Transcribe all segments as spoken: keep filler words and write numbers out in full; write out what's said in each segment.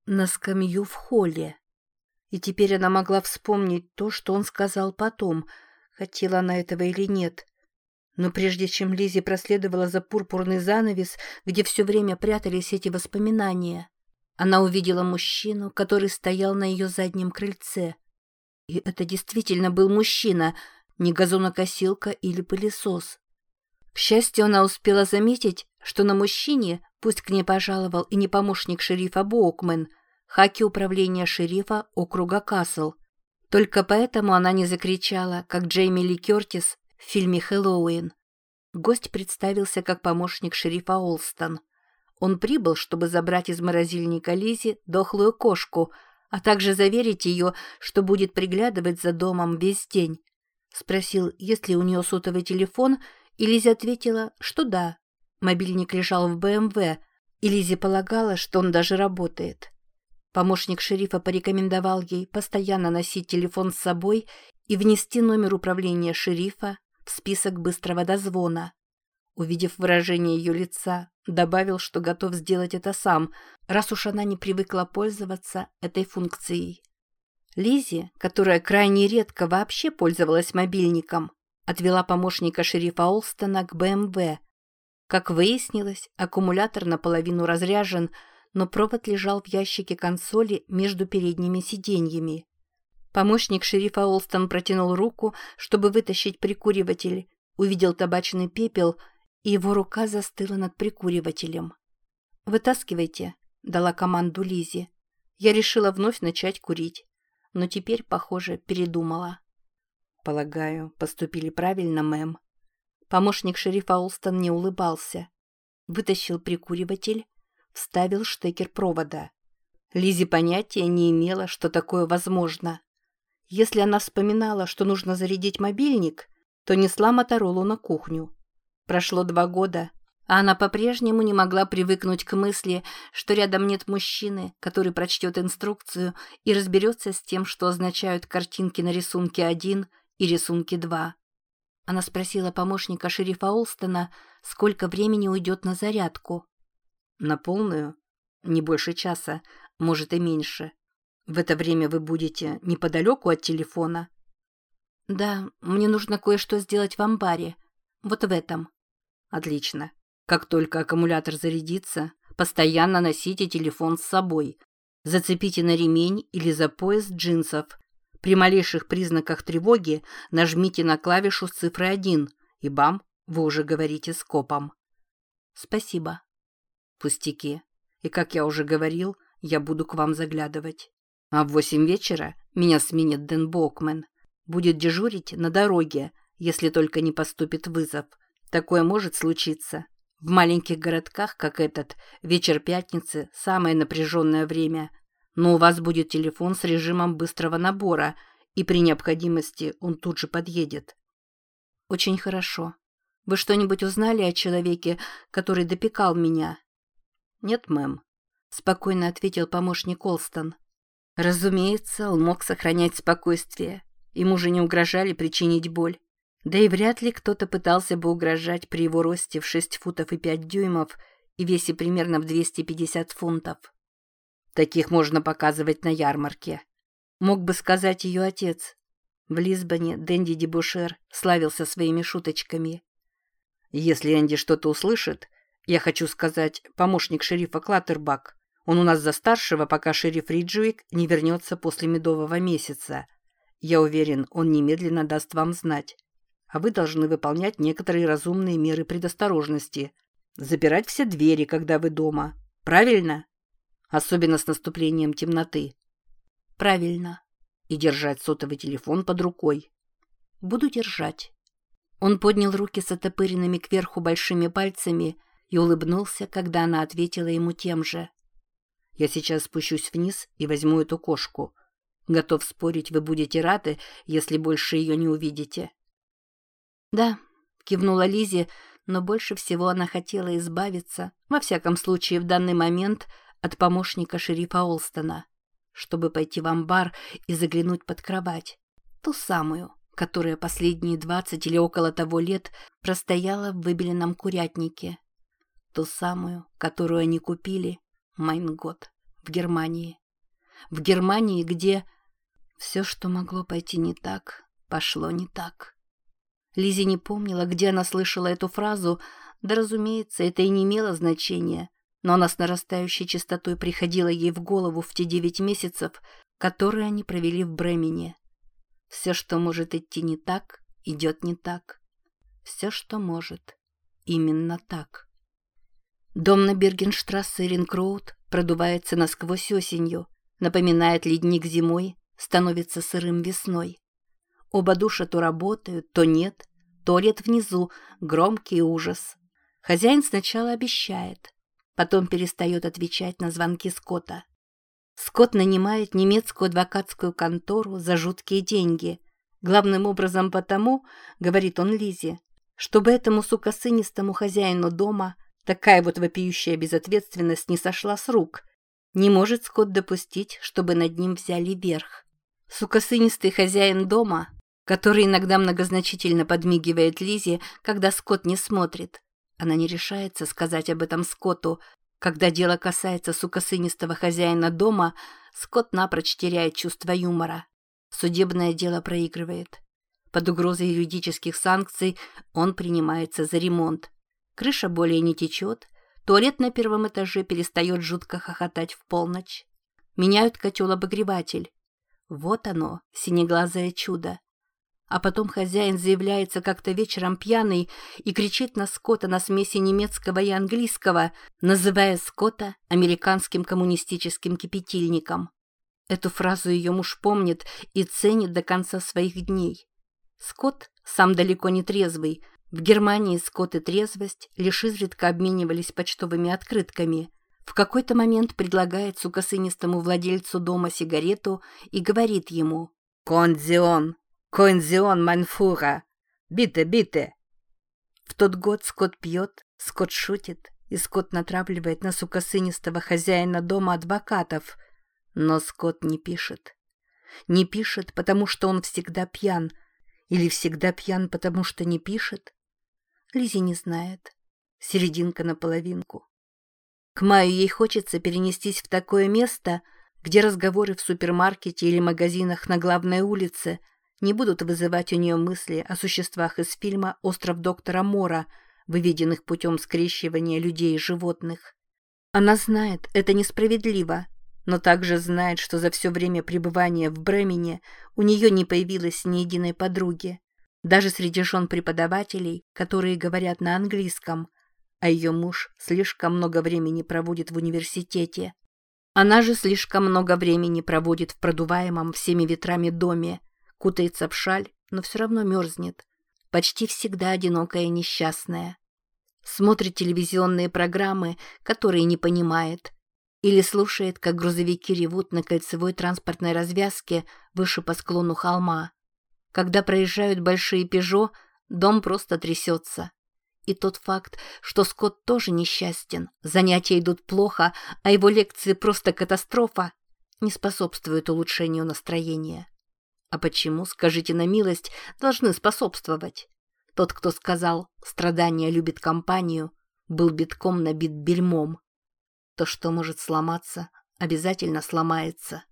на скамью в холле. И теперь она могла вспомнить то, что он сказал потом, хотела она этого или нет. Но прежде чем Лиззи проследовала за пурпурный занавес, где все время прятались эти воспоминания, она увидела мужчину, который стоял на ее заднем крыльце. И это действительно был мужчина, не газонокосилка или пылесос. К счастью, она успела заметить, что на мужчине, пусть к ней пожаловал и не помощник шерифа Боукмен, хаки управления шерифа округа Касл. Только поэтому она не закричала, как Джейми Ли Кертис в фильме «Хэллоуин». Гость представился как помощник шерифа Олстон. Он прибыл, чтобы забрать из морозильника Лиззи дохлую кошку, а также заверить ее, что будет приглядывать за домом весь день. Спросил, есть ли у нее сотовый телефон, и Лиззи ответила, что да. Мобильник лежал в бэ эм вэ, и Лиззи полагала, что он даже работает. Помощник шерифа порекомендовал ей постоянно носить телефон с собой и внести номер управления шерифа в список быстрого дозвона. Увидев выражение ее лица, добавил, что готов сделать это сам, раз уж она не привыкла пользоваться этой функцией. Лиззи, которая крайне редко вообще пользовалась мобильником, отвела помощника шерифа Олстона к бэ эм вэ. Как выяснилось, аккумулятор наполовину разряжен, но провод лежал в ящике консоли между передними сиденьями. Помощник шерифа Олстон протянул руку, чтобы вытащить прикуриватель, увидел табачный пепел, и его рука застыла над прикуривателем. «Вытаскивайте», — дала команду Лиззи. Я решила вновь начать курить, но теперь, похоже, передумала. «Полагаю, поступили правильно, мэм». Помощник шерифа Олстон не улыбался. Вытащил прикуриватель, вставил штекер провода. Лиззи понятия не имела, что такое возможно. Если она вспоминала, что нужно зарядить мобильник, то несла Моторолу на кухню. Прошло два года, а она по-прежнему не могла привыкнуть к мысли, что рядом нет мужчины, который прочтет инструкцию и разберется с тем, что означают картинки на рисунке один и рисунке два. Она спросила помощника шерифа Олстона, сколько времени уйдет на зарядку. «На полную? Не больше часа, может и меньше. В это время вы будете неподалеку от телефона?» «Да, мне нужно кое-что сделать в амбаре. Вот в этом». «Отлично. Как только аккумулятор зарядится, постоянно носите телефон с собой. Зацепите на ремень или за пояс джинсов. При малейших признаках тревоги нажмите на клавишу с цифрой один, и бам, вы уже говорите с копом». «Спасибо». «Пустяки. И, как я уже говорил, я буду к вам заглядывать. А в восемь вечера меня сменит Дэн Боукмен. Будет дежурить на дороге, если только не поступит вызов. Такое может случиться. В маленьких городках, как этот, вечер пятницы – самое напряженное время. Но у вас будет телефон с режимом быстрого набора, и при необходимости он тут же подъедет». «Очень хорошо. Вы что-нибудь узнали о человеке, который допекал меня?» «Нет, мэм», – спокойно ответил помощник Олстон. Разумеется, он мог сохранять спокойствие. Ему же не угрожали причинить боль. Да и вряд ли кто-то пытался бы угрожать при его росте в шесть футов и пять дюймов и весе примерно в двести пятьдесят фунтов. Таких можно показывать на ярмарке. Мог бы сказать ее отец. В Лисбоне Дэнди Дебушер славился своими шуточками. Если Энди что-то услышит, я хочу сказать, помощник шерифа Клаттербак, он у нас за старшего, пока шериф Риджуик не вернется после медового месяца. Я уверен, он немедленно даст вам знать. А вы должны выполнять некоторые разумные меры предосторожности. Запирать все двери, когда вы дома. Правильно? Особенно с наступлением темноты. Правильно. И держать сотовый телефон под рукой. Буду держать. Он поднял руки с оттопыренными кверху большими пальцами и улыбнулся, когда она ответила ему тем же. Я сейчас спущусь вниз и возьму эту кошку. Готов спорить, вы будете рады, если больше ее не увидите. Да, кивнула Лиззи, но больше всего она хотела избавиться, во всяком случае в данный момент, от помощника шерифа Олстона, чтобы пойти в амбар и заглянуть под кровать. Ту самую, которая последние двадцать или около того лет простояла в выбеленном курятнике. Ту самую, которую они купили, майн год, в Германии. В Германии, где все, что могло пойти не так, пошло не так. Лиззи не помнила, где она слышала эту фразу, да, разумеется, это и не имело значения, но она с нарастающей частотой приходила ей в голову в те девять месяцев, которые они провели в Бремене. Все, что может идти не так, идет не так. Все, что может, именно так. Дом на Бергенштрассе и Ринг-Роуд продувается насквозь осенью, напоминает ледник зимой, становится сырым весной. Оба душа то работают, то нет, туалет внизу, громкий ужас. Хозяин сначала обещает, потом перестает отвечать на звонки Скотта. Скотт нанимает немецкую адвокатскую контору за жуткие деньги, главным образом потому, говорит он Лизе, чтобы этому сукосынистому хозяину дома такая вот вопиющая безответственность не сошла с рук. Не может Скотт допустить, чтобы над ним взяли верх. Сукосынистый хозяин дома, который иногда многозначительно подмигивает Лизе, когда Скотт не смотрит. Она не решается сказать об этом Скотту. Когда дело касается сукосынистого хозяина дома, Скотт напрочь теряет чувство юмора. Судебное дело проигрывает. Под угрозой юридических санкций он принимается за ремонт. Крыша более не течет, туалет на первом этаже перестает жутко хохотать в полночь. Меняют котел-обогреватель. Вот оно, синеглазое чудо. А потом хозяин заявляется как-то вечером пьяный и кричит на Скотта на смеси немецкого и английского, называя Скотта американским коммунистическим кипятильником. Эту фразу ее муж помнит и ценит до конца своих дней. Скотт сам далеко не трезвый. В Германии Скотт и трезвость лишь изредка обменивались почтовыми открытками. В какой-то момент предлагает сукосынистому владельцу дома сигарету и говорит ему «Кондзион! Кондзион, майн фюрер! Бите, бите!» В тот год Скотт пьет, Скотт шутит, и Скотт натравливает на сукосынистого хозяина дома адвокатов. Но Скотт не пишет. Не пишет, потому что он всегда пьян. Или всегда пьян, потому что не пишет? Лиззи не знает. Серединка на половинку. К маю ей хочется перенестись в такое место, где разговоры в супермаркете или магазинах на главной улице не будут вызывать у нее мысли о существах из фильма «Остров доктора Мора», выведенных путем скрещивания людей и животных. Она знает, это несправедливо, но также знает, что за все время пребывания в Бремене у нее не появилось ни единой подруги, даже среди жен преподавателей, которые говорят на английском, а ее муж слишком много времени проводит в университете. Она же слишком много времени проводит в продуваемом всеми ветрами доме, кутается в шаль, но все равно мерзнет, почти всегда одинокая и несчастная. Смотрит телевизионные программы, которые не понимает, или слушает, как грузовики ревут на кольцевой транспортной развязке выше по склону холма. Когда проезжают большие «Пежо», дом просто трясется. И тот факт, что Скотт тоже несчастен, занятия идут плохо, а его лекции просто катастрофа, не способствует улучшению настроения. А почему, скажите на милость, должны способствовать? Тот, кто сказал «страдание любит компанию», был битком набит бельмом. То, что может сломаться, обязательно сломается.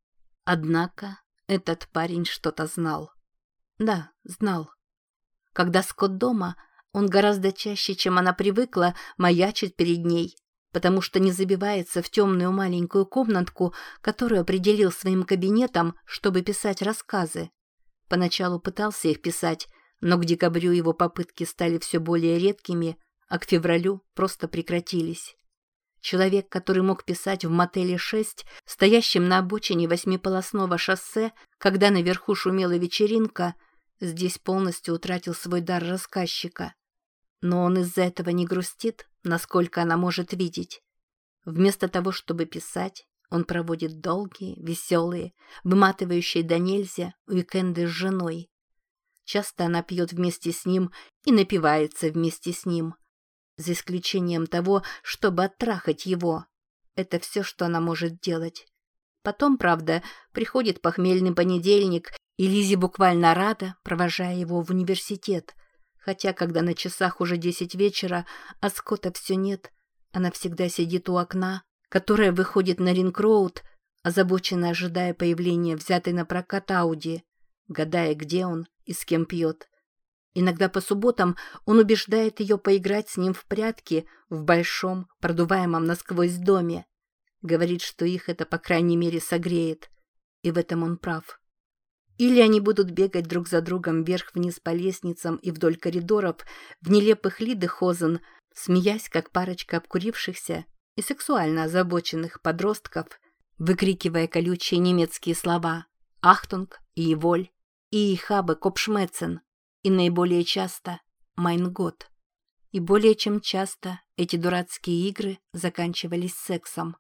Однако этот парень что-то знал. Да, знал. Когда Скотт дома, он гораздо чаще, чем она привыкла, маячит перед ней, потому что не забивается в темную маленькую комнатку, которую определил своим кабинетом, чтобы писать рассказы. Поначалу пытался их писать, но к декабрю его попытки стали все более редкими, а к февралю просто прекратились. Человек, который мог писать в мотеле шесть, стоящем на обочине восьмиполосного шоссе, когда наверху шумела вечеринка, здесь полностью утратил свой дар рассказчика. Но он из-за этого не грустит, насколько она может видеть. Вместо того, чтобы писать, он проводит долгие, веселые, выматывающие до нельзя уикенды с женой. Часто она пьет вместе с ним и напивается вместе с ним. За исключением того, чтобы оттрахать его. Это все, что она может делать. Потом, правда, приходит похмельный понедельник, и Лиззи буквально рада, провожая его в университет. Хотя, когда на часах уже десять вечера, а Скотта все нет, она всегда сидит у окна, которая выходит на Ринг-Роуд, озабоченно ожидая появления взятой на прокат Ауди, гадая, где он и с кем пьет. Иногда по субботам он убеждает ее поиграть с ним в прятки в большом, продуваемом насквозь доме. Говорит, что их это, по крайней мере, согреет. И в этом он прав. Или они будут бегать друг за другом вверх-вниз по лестницам и вдоль коридоров в нелепых лидехозен, смеясь, как парочка обкурившихся и сексуально озабоченных подростков, выкрикивая колючие немецкие слова «Ахтунг» и «Воль» и «Ich habe Kopfschmerzen», и наиболее часто «Mein Gott». И более чем часто эти дурацкие игры заканчивались сексом.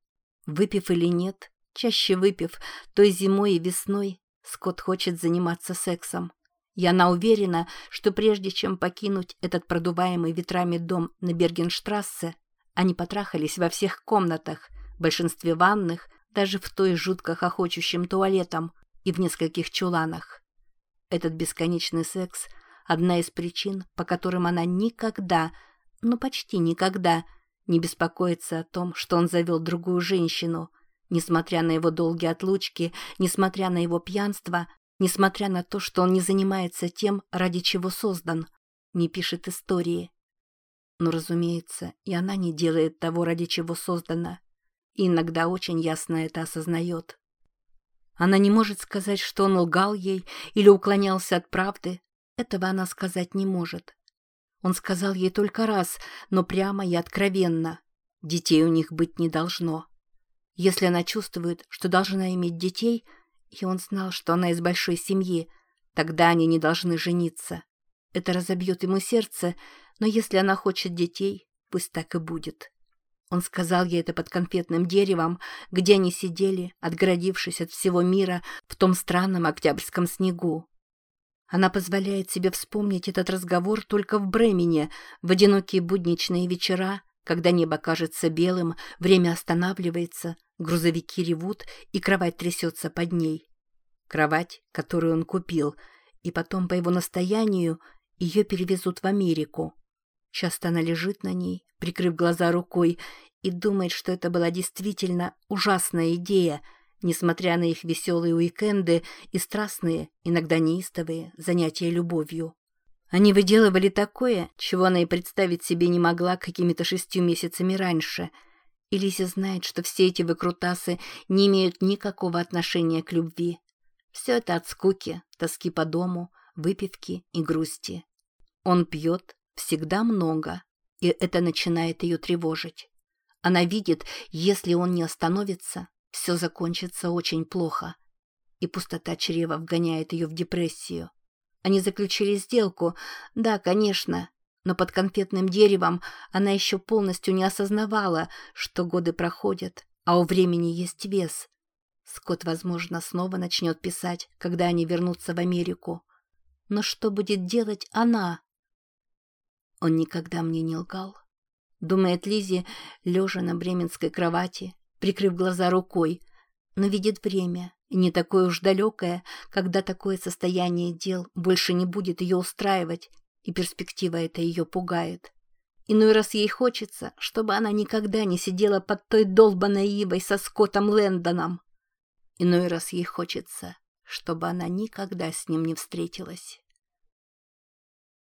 Выпив или нет, чаще выпив, той зимой и весной, Скотт хочет заниматься сексом. И она уверена, что прежде чем покинуть этот продуваемый ветрами дом на Бергенштрассе, они потрахались во всех комнатах, в большинстве ванных, даже в той жутко хохочущем туалетом и в нескольких чуланах. Этот бесконечный секс – одна из причин, по которым она никогда, ну почти никогда, не беспокоится о том, что он завел другую женщину, несмотря на его долгие отлучки, несмотря на его пьянство, несмотря на то, что он не занимается тем, ради чего создан, не пишет истории. Но, разумеется, и она не делает того, ради чего создана, и иногда очень ясно это осознает. Она не может сказать, что он лгал ей или уклонялся от правды. Этого она сказать не может. Он сказал ей только раз, но прямо и откровенно. Детей у них быть не должно. Если она чувствует, что должна иметь детей, и он знал, что она из большой семьи, тогда они не должны жениться. Это разобьет ему сердце, но если она хочет детей, пусть так и будет. Он сказал ей это под конфетным деревом, где они сидели, отгородившись от всего мира в том странном октябрьском снегу. Она позволяет себе вспомнить этот разговор только в Бремене, в одинокие будничные вечера, когда небо кажется белым, время останавливается, грузовики ревут, и кровать трясется под ней. Кровать, которую он купил, и потом, по его настоянию, ее перевезут в Америку. Часто она лежит на ней, прикрыв глаза рукой, и думает, что это была действительно ужасная идея, несмотря на их веселые уикенды и страстные, иногда неистовые, занятия любовью. Они выделывали такое, чего она и представить себе не могла какими-то шестью месяцами раньше. И Лиза знает, что все эти выкрутасы не имеют никакого отношения к любви. Все это от скуки, тоски по дому, выпивки и грусти. Он пьет всегда много, и это начинает ее тревожить. Она видит, если он не остановится, все закончится очень плохо. И пустота чрева вгоняет ее в депрессию. Они заключили сделку, да, конечно, но под конфетным деревом она еще полностью не осознавала, что годы проходят, а у времени есть вес. Скотт, возможно, снова начнет писать, когда они вернутся в Америку. Но что будет делать она? Он никогда мне не лгал, думает Лизи, лежа на бременской кровати, прикрыв глаза рукой, но видит время, и не такое уж далекое, когда такое состояние дел больше не будет ее устраивать, и перспектива эта ее пугает. Иной раз ей хочется, чтобы она никогда не сидела под той долбаной ивой со Скоттом Лэндоном. Иной раз ей хочется, чтобы она никогда с ним не встретилась.